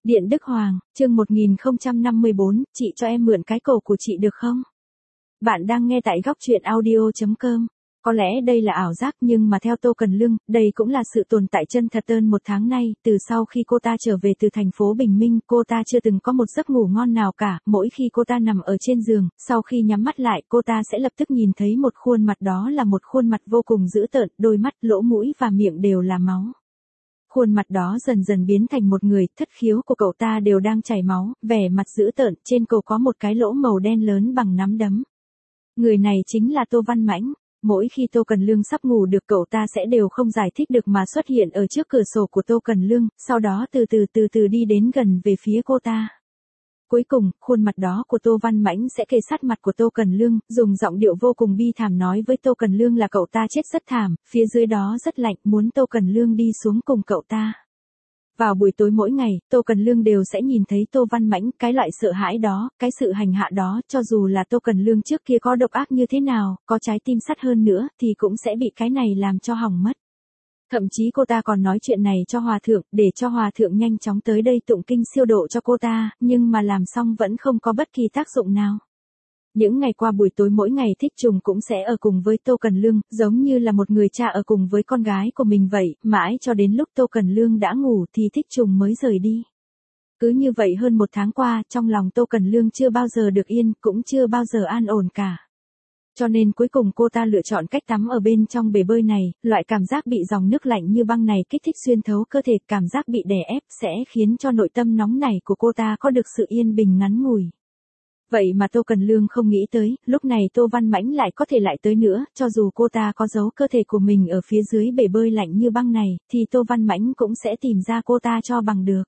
Điện Đức Hoàng, chương 1054, chị cho em mượn cái cổ của chị được không? Bạn đang nghe tại góc truyện audio.com. Có lẽ đây là ảo giác nhưng mà theo Tô Cần Lương, đây cũng là sự tồn tại chân thật hơn một tháng nay. Từ sau khi cô ta trở về từ thành phố Bình Minh, cô ta chưa từng có một giấc ngủ ngon nào cả. Mỗi khi cô ta nằm ở trên giường, sau khi nhắm mắt lại, cô ta sẽ lập tức nhìn thấy một khuôn mặt, đó là một khuôn mặt vô cùng dữ tợn, đôi mắt, lỗ mũi và miệng đều là máu. Khuôn mặt đó dần dần biến thành một người, thất khiếu của cậu ta đều đang chảy máu, vẻ mặt dữ tợn, trên cổ có một cái lỗ màu đen lớn bằng nắm đấm. Người này chính là Tô Văn Mãnh. Mỗi khi Tô Cần Lương sắp ngủ được, cậu ta sẽ đều không giải thích được mà xuất hiện ở trước cửa sổ của Tô Cần Lương, sau đó từ từ đi đến gần về phía cô ta. Cuối cùng, khuôn mặt đó của Tô Văn Mãnh sẽ kề sát mặt của Tô Cần Lương, dùng giọng điệu vô cùng bi thảm nói với Tô Cần Lương là cậu ta chết rất thảm, phía dưới đó rất lạnh, muốn Tô Cần Lương đi xuống cùng cậu ta. Vào buổi tối mỗi ngày, Tô Cần Lương đều sẽ nhìn thấy Tô Văn Mãnh, cái loại sợ hãi đó, cái sự hành hạ đó, cho dù là Tô Cần Lương trước kia có độc ác như thế nào, có trái tim sắt hơn nữa, thì cũng sẽ bị cái này làm cho hỏng mất. Thậm chí cô ta còn nói chuyện này cho hòa thượng, để cho hòa thượng nhanh chóng tới đây tụng kinh siêu độ cho cô ta, nhưng mà làm xong vẫn không có bất kỳ tác dụng nào. Những ngày qua buổi tối mỗi ngày Thích Trùng cũng sẽ ở cùng với Tô Cần Lương, giống như là một người cha ở cùng với con gái của mình vậy, mãi cho đến lúc Tô Cần Lương đã ngủ thì Thích Trùng mới rời đi. Cứ như vậy hơn một tháng qua, trong lòng Tô Cần Lương chưa bao giờ được yên, cũng chưa bao giờ an ổn cả. Cho nên cuối cùng cô ta lựa chọn cách tắm ở bên trong bể bơi này, loại cảm giác bị dòng nước lạnh như băng này kích thích xuyên thấu cơ thể, cảm giác bị đè ép sẽ khiến cho nội tâm nóng nảy của cô ta có được sự yên bình ngắn ngủi. Vậy mà Tô Cần Lương không nghĩ tới, lúc này Tô Văn Mãnh lại có thể lại tới nữa, cho dù cô ta có giấu cơ thể của mình ở phía dưới bể bơi lạnh như băng này, thì Tô Văn Mãnh cũng sẽ tìm ra cô ta cho bằng được.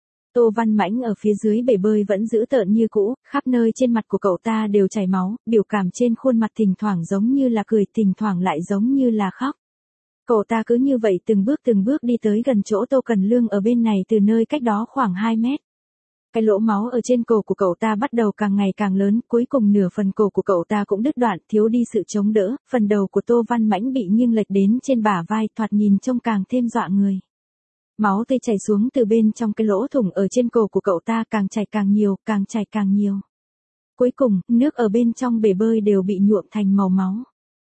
Tô Văn Mãnh ở phía dưới bể bơi vẫn dữ tợn như cũ, khắp nơi trên mặt của cậu ta đều chảy máu, biểu cảm trên khuôn mặt thỉnh thoảng giống như là cười, thỉnh thoảng lại giống như là khóc. Cậu ta cứ như vậy từng bước đi tới gần chỗ Tô Cần Lương ở bên này, từ nơi cách đó khoảng 2 mét. Cái lỗ máu ở trên cổ của cậu ta bắt đầu càng ngày càng lớn, cuối cùng nửa phần cổ của cậu ta cũng đứt đoạn, thiếu đi sự chống đỡ, phần đầu của Tô Văn Mãnh bị nghiêng lệch đến trên bả vai, thoạt nhìn trông càng thêm dọa người. Máu tươi chảy xuống từ bên trong cái lỗ thủng ở trên cổ của cậu ta, càng chảy càng nhiều, càng chảy càng nhiều. Cuối cùng, nước ở bên trong bể bơi đều bị nhuộm thành màu máu.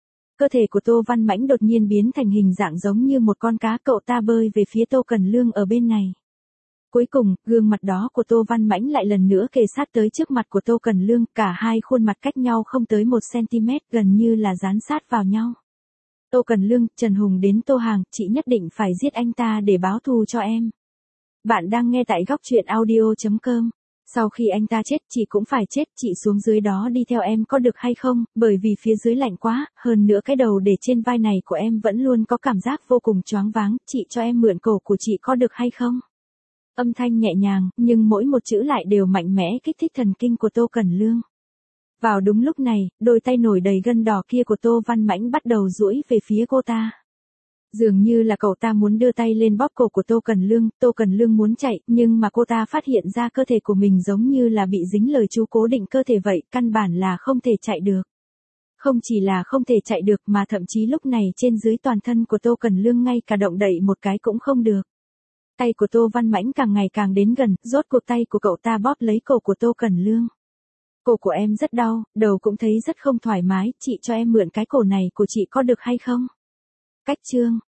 Cơ thể của Tô Văn Mãnh đột nhiên biến thành hình dạng giống như một con cá, cậu ta bơi về phía Tô Cần Lương ở bên này. Cuối cùng, gương mặt đó của Tô Văn Mãnh lại lần nữa kề sát tới trước mặt của Tô Cần Lương, cả hai khuôn mặt cách nhau không tới 1 cm, gần như là dán sát vào nhau. Tô Cần Lương, Trần Hùng đến Tô Hàng, chị nhất định phải giết anh ta để báo thù cho em. Bạn đang nghe tại góc truyện audio.com. Sau khi anh ta chết, chị cũng phải chết, chị xuống dưới đó đi theo em có được hay không, bởi vì phía dưới lạnh quá, hơn nữa cái đầu để trên vai này của em vẫn luôn có cảm giác vô cùng choáng váng, chị cho em mượn cổ của chị có được hay không? Âm thanh nhẹ nhàng, nhưng mỗi một chữ lại đều mạnh mẽ kích thích thần kinh của Tô Cần Lương. Vào đúng lúc này, đôi tay nổi đầy gân đỏ kia của Tô Văn Mãnh bắt đầu duỗi về phía cô ta. Dường như là cậu ta muốn đưa tay lên bóp cổ của Tô Cần Lương muốn chạy, nhưng mà cô ta phát hiện ra cơ thể của mình giống như là bị dính lời chú cố định cơ thể vậy, căn bản là không thể chạy được. Không chỉ là không thể chạy được mà thậm chí lúc này trên dưới toàn thân của Tô Cần Lương ngay cả động đậy một cái cũng không được. Tay của Tô Văn Mãnh càng ngày càng đến gần, rốt cuộc tay của cậu ta bóp lấy cổ của Tô Cần Lương. Cổ của em rất đau, đầu cũng thấy rất không thoải mái, chị cho em mượn cái cổ này của chị có được hay không? Cách chương